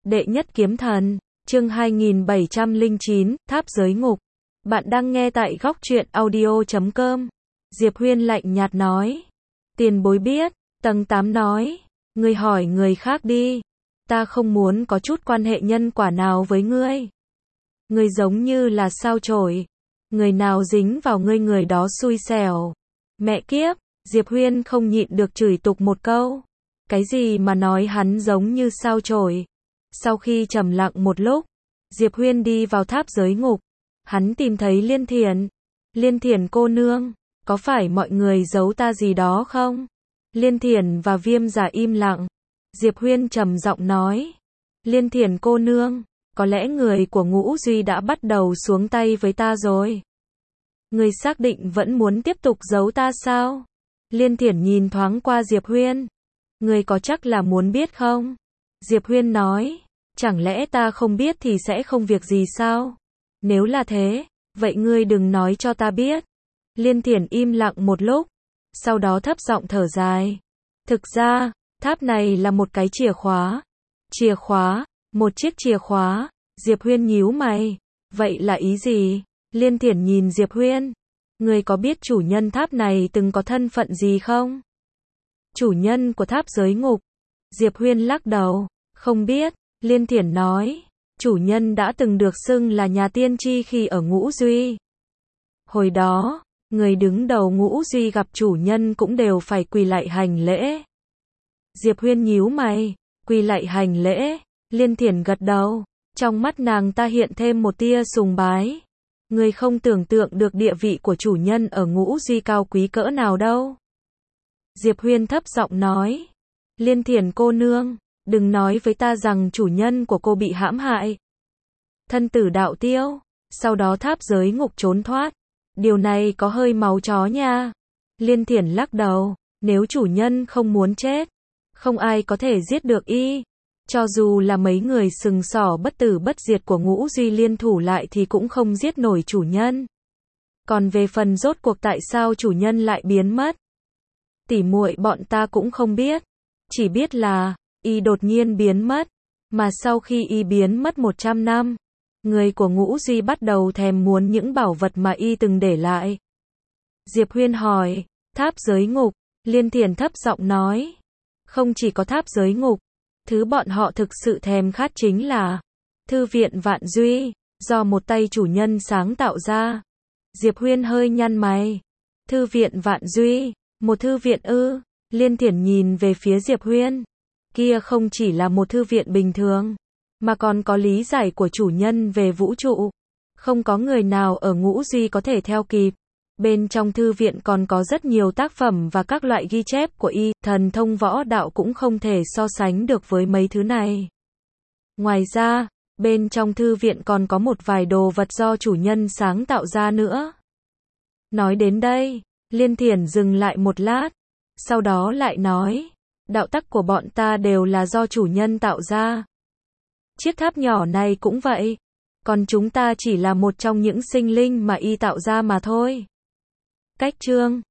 Đệ nhất kiếm thần, chương 2709, tháp giới ngục. Bạn đang nghe tại góc truyện audio.com. Diệp Huyên lạnh nhạt nói. Tiền bối biết, tầng 8 nói. Ngươi hỏi người khác đi. Ta không muốn có chút quan hệ nhân quả nào với ngươi. Ngươi giống như là sao chổi. Người nào dính vào ngươi người đó xui xẻo. Mẹ kiếp, Diệp Huyên không nhịn được chửi tục một câu. Cái gì mà nói hắn giống như sao chổi. Sau khi trầm lặng một lúc, Diệp Huyên đi vào tháp giới ngục. Hắn tìm thấy Liên Thiển. Liên Thiển cô nương, có phải mọi người giấu ta gì đó không? Liên Thiển và Viêm Giả im lặng. Diệp Huyên trầm giọng nói. Liên Thiển cô nương, có lẽ người của Ngũ Duy đã bắt đầu xuống tay với ta rồi. Người xác định vẫn muốn tiếp tục giấu ta sao? Liên Thiển nhìn thoáng qua Diệp Huyên. Người có chắc là muốn biết không? Diệp Huyên nói. Chẳng lẽ ta không biết thì sẽ không việc gì sao? Nếu là thế, vậy ngươi đừng nói cho ta biết. Liên Thiển im lặng một lúc, sau đó thấp giọng thở dài. Thực ra, tháp này là một cái chìa khóa. Chìa khóa, một chiếc chìa khóa. Diệp Huyên nhíu mày. Vậy là ý gì? Liên Thiển nhìn Diệp Huyên. Ngươi có biết chủ nhân tháp này từng có thân phận gì không? Chủ nhân của tháp giới ngục. Diệp Huyên lắc đầu. Không biết. Liên Thiển nói. Chủ nhân đã từng được xưng là nhà tiên tri khi ở Ngũ Duy. Hồi đó, người đứng đầu Ngũ Duy gặp chủ nhân cũng đều phải quỳ lạy hành lễ. Diệp Huyên nhíu mày. Quỳ lạy hành lễ. Liên Thiển gật đầu. Trong mắt nàng ta hiện thêm một tia sùng bái. Người không tưởng tượng được địa vị của chủ nhân ở Ngũ Duy cao quý cỡ nào đâu. Diệp Huyên thấp giọng nói. Liên Thiển cô nương, đừng nói với ta rằng chủ nhân của cô bị hãm hại. Thân tử đạo tiêu, sau đó tháp giới ngục trốn thoát. Điều này có hơi máu chó nha. Liên Thiển lắc đầu. Nếu chủ nhân không muốn chết, không ai có thể giết được y. Cho dù là mấy người sừng sỏ bất tử bất diệt của Ngũ Duy liên thủ lại thì cũng không giết nổi chủ nhân. Còn về phần rốt cuộc tại sao chủ nhân lại biến mất, tỉ muội bọn ta cũng không biết. Chỉ biết là, y đột nhiên biến mất. Mà sau khi y biến mất 100 năm, người của Ngũ Duy bắt đầu thèm muốn những bảo vật mà y từng để lại. Diệp Huyên hỏi, tháp giới ngục. Liên Thiển thấp giọng nói. Không chỉ có tháp giới ngục, thứ bọn họ thực sự thèm khát chính là Thư viện Vạn Duy, do một tay chủ nhân sáng tạo ra. Diệp Huyên hơi nhăn mày. Thư viện Vạn Duy, một thư viện ư? Liên Thiển nhìn về phía Diệp Huyên. Kia không chỉ là một thư viện bình thường, mà còn có lý giải của chủ nhân về vũ trụ. Không có người nào ở Ngũ Duy có thể theo kịp. Bên trong thư viện còn có rất nhiều tác phẩm và các loại ghi chép của y, thần thông võ đạo cũng không thể so sánh được với mấy thứ này. Ngoài ra, bên trong thư viện còn có một vài đồ vật do chủ nhân sáng tạo ra nữa. Nói đến đây, Liên Thiển dừng lại một lát, sau đó lại nói, đạo tắc của bọn ta đều là do chủ nhân tạo ra. Chiếc tháp nhỏ này cũng vậy, còn chúng ta chỉ là một trong những sinh linh mà y tạo ra mà thôi. Cách chương